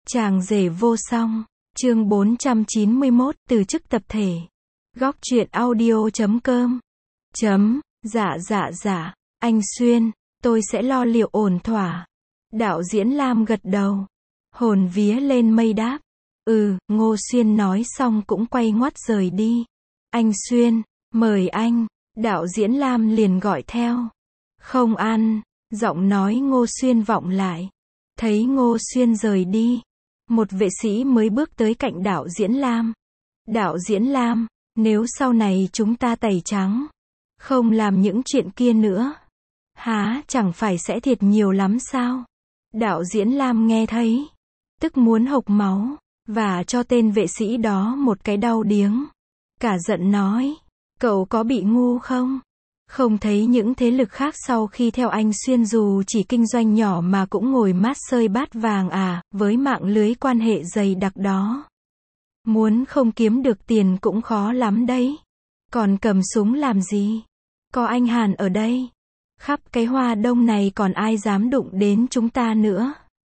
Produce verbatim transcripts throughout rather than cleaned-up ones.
Chàng rể vô song, chương bốn trăm chín mươi mốt, từ chức tập thể. Góc truyện audio chấm com. Chấm, dạ dạ dạ, anh Xuyên, tôi sẽ lo liệu ổn thỏa. Đạo diễn Lam gật đầu. Hồn vía lên mây đáp. Ừ, Ngô Xuyên nói xong cũng quay ngoắt rời đi. Anh Xuyên, mời anh. Đạo diễn Lam liền gọi theo. Không ăn, giọng nói Ngô Xuyên vọng lại. Thấy Ngô Xuyên rời đi, một vệ sĩ mới bước tới cạnh đạo diễn Lam. Đạo diễn Lam, nếu sau này chúng ta tẩy trắng, không làm những chuyện kia nữa, há chẳng phải sẽ thiệt nhiều lắm sao? Đạo diễn Lam nghe thấy, tức muốn hộc máu, và cho tên vệ sĩ đó một cái đau điếng. Cả giận nói, cậu có bị ngu không? Không thấy những thế lực khác sau khi theo anh Xuyên dù chỉ kinh doanh nhỏ mà cũng ngồi mát xơi bát vàng à, với mạng lưới quan hệ dày đặc đó. Muốn không kiếm được tiền cũng khó lắm đấy. Còn cầm súng làm gì? Có anh Hàn ở đây. Khắp cái Hoa Đông này còn ai dám đụng đến chúng ta nữa.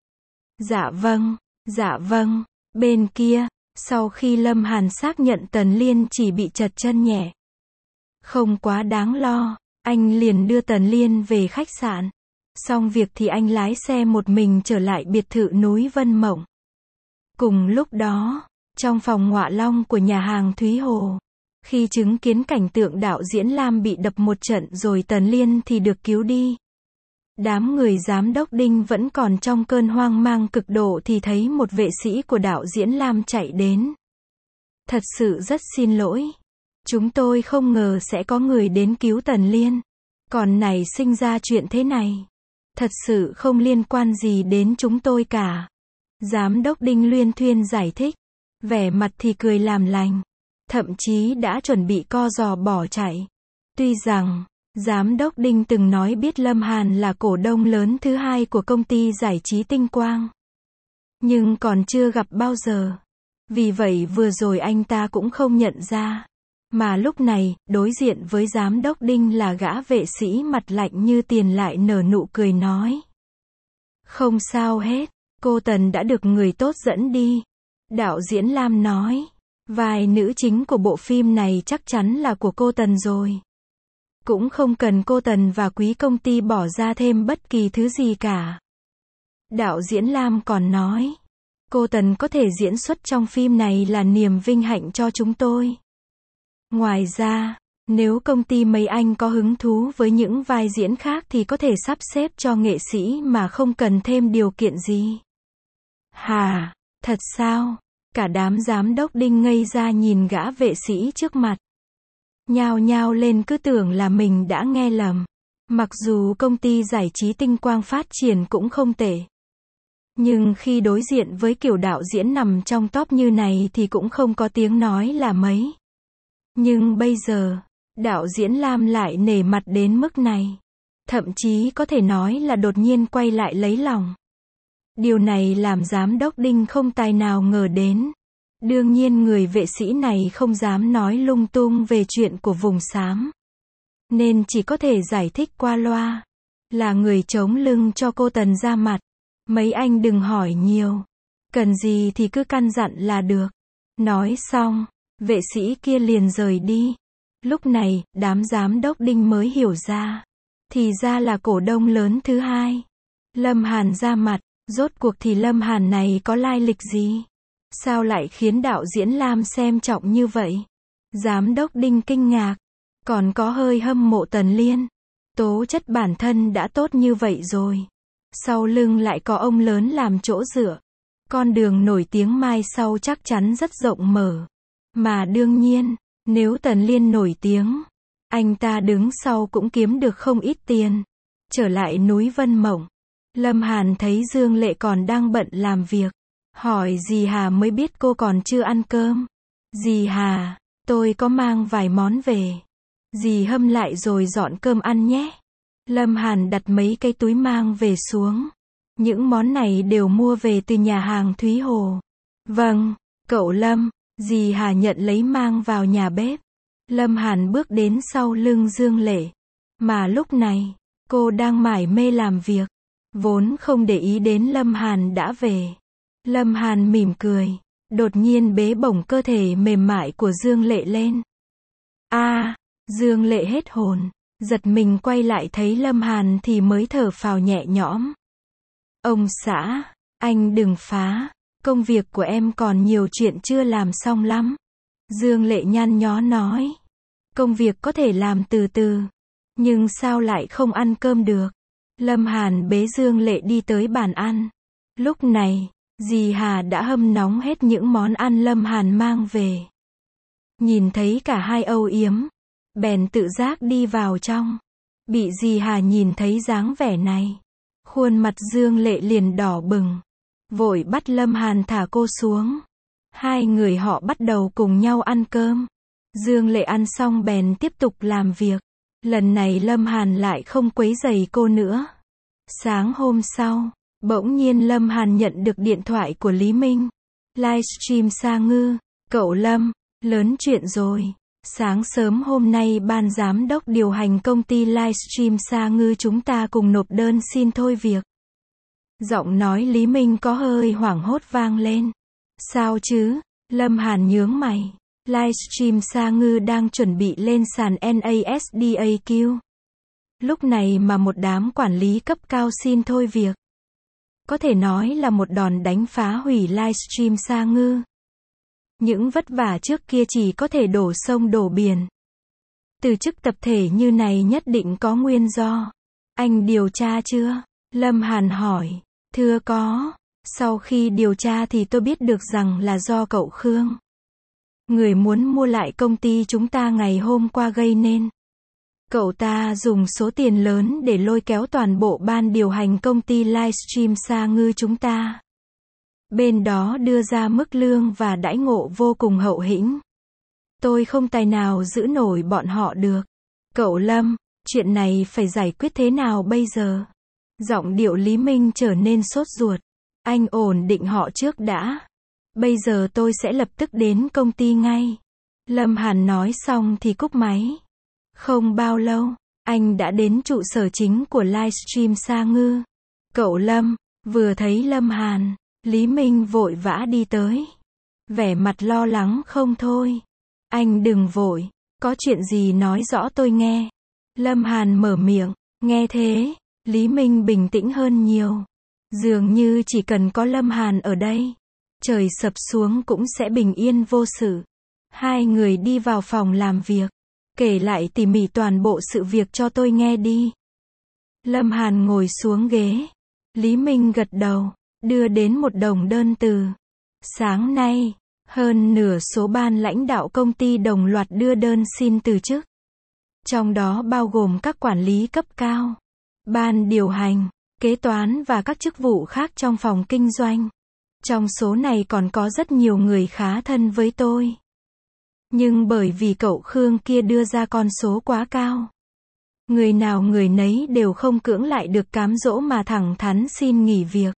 Dạ vâng, dạ vâng. Bên kia, sau khi Lâm Hàn xác nhận Tần Liên chỉ bị trật chân nhẹ, không quá đáng lo, anh liền đưa Tần Liên về khách sạn. Xong việc thì anh lái xe một mình trở lại biệt thự núi Vân Mộng. Cùng lúc đó, trong phòng ngọa long của nhà hàng Thúy Hồ, khi chứng kiến cảnh tượng đạo diễn Lam bị đập một trận rồi Tần Liên thì được cứu đi, đám người giám đốc Đinh vẫn còn trong cơn hoang mang cực độ thì thấy một vệ sĩ của đạo diễn Lam chạy đến. Thật sự rất xin lỗi. Chúng tôi không ngờ sẽ có người đến cứu Tần Liên. Còn này sinh ra chuyện thế này. Thật sự không liên quan gì đến chúng tôi cả. Giám đốc Đinh luyên thuyên giải thích. Vẻ mặt thì cười làm lành. Thậm chí đã chuẩn bị co giò bỏ chạy. Tuy rằng, Giám đốc Đinh từng nói biết Lâm Hàn là cổ đông lớn thứ hai của công ty giải trí Tinh Quang. Nhưng còn chưa gặp bao giờ. Vì vậy vừa rồi anh ta cũng không nhận ra. Mà lúc này, đối diện với giám đốc Đinh là gã vệ sĩ mặt lạnh như tiền lại nở nụ cười nói. Không sao hết, cô Tần đã được người tốt dẫn đi. Đạo diễn Lam nói, vai nữ chính của bộ phim này chắc chắn là của cô Tần rồi. Cũng không cần cô Tần và quý công ty bỏ ra thêm bất kỳ thứ gì cả. Đạo diễn Lam còn nói, cô Tần có thể diễn xuất trong phim này là niềm vinh hạnh cho chúng tôi. Ngoài ra, nếu công ty mấy anh có hứng thú với những vai diễn khác thì có thể sắp xếp cho nghệ sĩ mà không cần thêm điều kiện gì. Hà, thật sao? Cả đám giám đốc Đinh ngây ra nhìn gã vệ sĩ trước mặt. Nhao nhao lên cứ tưởng là mình đã nghe lầm. Mặc dù công ty giải trí Tinh Quang phát triển cũng không tệ. Nhưng khi đối diện với kiểu đạo diễn nằm trong top như này thì cũng không có tiếng nói là mấy. Nhưng bây giờ, đạo diễn Lam lại nể mặt đến mức này. Thậm chí có thể nói là đột nhiên quay lại lấy lòng. Điều này làm giám đốc Đinh không tài nào ngờ đến. Đương nhiên người vệ sĩ này không dám nói lung tung về chuyện của vùng xám. Nên chỉ có thể giải thích qua loa. Là người chống lưng cho cô Tần ra mặt. Mấy anh đừng hỏi nhiều. Cần gì thì cứ căn dặn là được. Nói xong, vệ sĩ kia liền rời đi. Lúc này, đám giám đốc Đinh mới hiểu ra. Thì ra là cổ đông lớn thứ hai. Lâm Hàn ra mặt. Rốt cuộc thì Lâm Hàn này có lai lịch gì? Sao lại khiến đạo diễn Lam xem trọng như vậy? Giám đốc Đinh kinh ngạc. Còn có hơi hâm mộ Tần Liên. Tố chất bản thân đã tốt như vậy rồi. Sau lưng lại có ông lớn làm chỗ dựa. Con đường nổi tiếng mai sau chắc chắn rất rộng mở. Mà đương nhiên, nếu Tần Liên nổi tiếng, anh ta đứng sau cũng kiếm được không ít tiền. Trở lại núi Vân Mộng, Lâm Hàn thấy Dương Lệ còn đang bận làm việc. Hỏi dì Hà mới biết cô còn chưa ăn cơm. Dì Hà, tôi có mang vài món về. Dì hâm lại rồi dọn cơm ăn nhé. Lâm Hàn đặt mấy cái túi mang về xuống. Những món này đều mua về từ nhà hàng Thúy Hồ. Vâng, cậu Lâm. Dì Hà nhận lấy mang vào nhà bếp. Lâm Hàn bước đến sau lưng Dương Lệ. Mà lúc này, cô đang mải mê làm việc. Vốn không để ý đến Lâm Hàn đã về. Lâm Hàn mỉm cười, đột nhiên bế bổng cơ thể mềm mại của Dương Lệ lên. A, à, Dương Lệ hết hồn, giật mình quay lại thấy Lâm Hàn thì mới thở phào nhẹ nhõm. Ông xã, anh đừng phá, công việc của em còn nhiều chuyện chưa làm xong lắm. Dương Lệ nhăn nhó nói. Công việc có thể làm từ từ, nhưng sao lại không ăn cơm được? Lâm Hàn bế Dương Lệ đi tới bàn ăn. Lúc này, dì Hà đã hâm nóng hết những món ăn Lâm Hàn mang về. Nhìn thấy cả hai âu yếm, bèn tự giác đi vào trong. Bị dì Hà nhìn thấy dáng vẻ này, khuôn mặt Dương Lệ liền đỏ bừng, vội bắt Lâm Hàn thả cô xuống. Hai người họ bắt đầu cùng nhau ăn cơm. Dương Lệ ăn xong bèn tiếp tục làm việc. Lần này Lâm Hàn lại không quấy rầy cô nữa. Sáng hôm sau, bỗng nhiên Lâm Hàn nhận được điện thoại của Lý Minh. Livestream Sa Ngư, cậu Lâm, lớn chuyện rồi. Sáng sớm hôm nay ban giám đốc điều hành công ty Livestream Sa Ngư chúng ta cùng nộp đơn xin thôi việc. Giọng nói Lý Minh có hơi hoảng hốt vang lên. Sao chứ? Lâm Hàn nhướng mày. Livestream Sa Ngư đang chuẩn bị lên sàn NASDAQ. Lúc này mà một đám quản lý cấp cao xin thôi việc. Có thể nói là một đòn đánh phá hủy Livestream Sa Ngư. Những vất vả trước kia chỉ có thể đổ sông đổ biển. Từ chức tập thể như này nhất định có nguyên do. Anh điều tra chưa? Lâm Hàn hỏi. Thưa có. Sau khi điều tra thì tôi biết được rằng là do cậu Khương, người muốn mua lại công ty chúng ta ngày hôm qua gây nên. Cậu ta dùng số tiền lớn để lôi kéo toàn bộ ban điều hành công ty Livestream Sa Ngư chúng ta. Bên đó đưa ra mức lương và đãi ngộ vô cùng hậu hĩnh. Tôi không tài nào giữ nổi bọn họ được. Cậu Lâm, chuyện này phải giải quyết thế nào bây giờ? Giọng điệu Lý Minh trở nên sốt ruột. Anh ổn định họ trước đã. Bây giờ tôi sẽ lập tức đến công ty ngay. Lâm Hàn nói xong thì cúp máy. Không bao lâu, anh đã đến trụ sở chính của Livestream Sa Ngư. Cậu Lâm, vừa thấy Lâm Hàn, Lý Minh vội vã đi tới. Vẻ mặt lo lắng không thôi. Anh đừng vội, có chuyện gì nói rõ tôi nghe. Lâm Hàn mở miệng, nghe thế, Lý Minh bình tĩnh hơn nhiều. Dường như chỉ cần có Lâm Hàn ở đây, trời sập xuống cũng sẽ bình yên vô sự. Hai người đi vào phòng làm việc, kể lại tỉ mỉ toàn bộ sự việc cho tôi nghe đi. Lâm Hàn ngồi xuống ghế. Lý Minh gật đầu, đưa đến một đồng đơn từ. Sáng nay, hơn nửa số ban lãnh đạo công ty đồng loạt đưa đơn xin từ chức. Trong đó bao gồm các quản lý cấp cao, ban điều hành, kế toán và các chức vụ khác trong phòng kinh doanh. Trong số này còn có rất nhiều người khá thân với tôi. Nhưng bởi vì cậu Khương kia đưa ra con số quá cao, người nào người nấy đều không cưỡng lại được cám dỗ mà thẳng thắn xin nghỉ việc.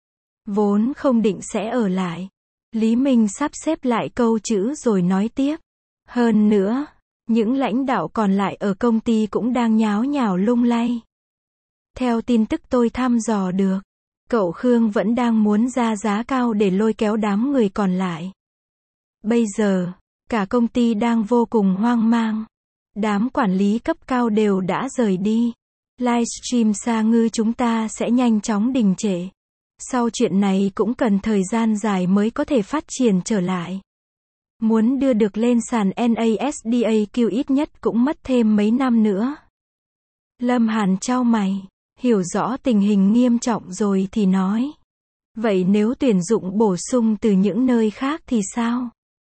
Vốn không định sẽ ở lại. Lý Minh sắp xếp lại câu chữ rồi nói tiếp. Hơn nữa, những lãnh đạo còn lại ở công ty cũng đang nháo nhào lung lay. Theo tin tức tôi thăm dò được, cậu Khương vẫn đang muốn ra giá cao để lôi kéo đám người còn lại. Bây giờ, cả công ty đang vô cùng hoang mang. Đám quản lý cấp cao đều đã rời đi. Livestream Sa Ngư chúng ta sẽ nhanh chóng đình trệ. Sau chuyện này cũng cần thời gian dài mới có thể phát triển trở lại. Muốn đưa được lên sàn NASDAQ ít nhất cũng mất thêm mấy năm nữa. Lâm Hàn chau mày, hiểu rõ tình hình nghiêm trọng rồi thì nói. Vậy nếu tuyển dụng bổ sung từ những nơi khác thì sao?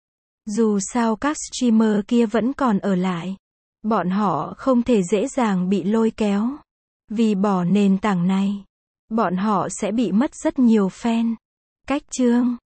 Dù sao các streamer kia vẫn còn ở lại. Bọn họ không thể dễ dàng bị lôi kéo. Vì bỏ nền tảng này, bọn họ sẽ bị mất rất nhiều fan. Cách chương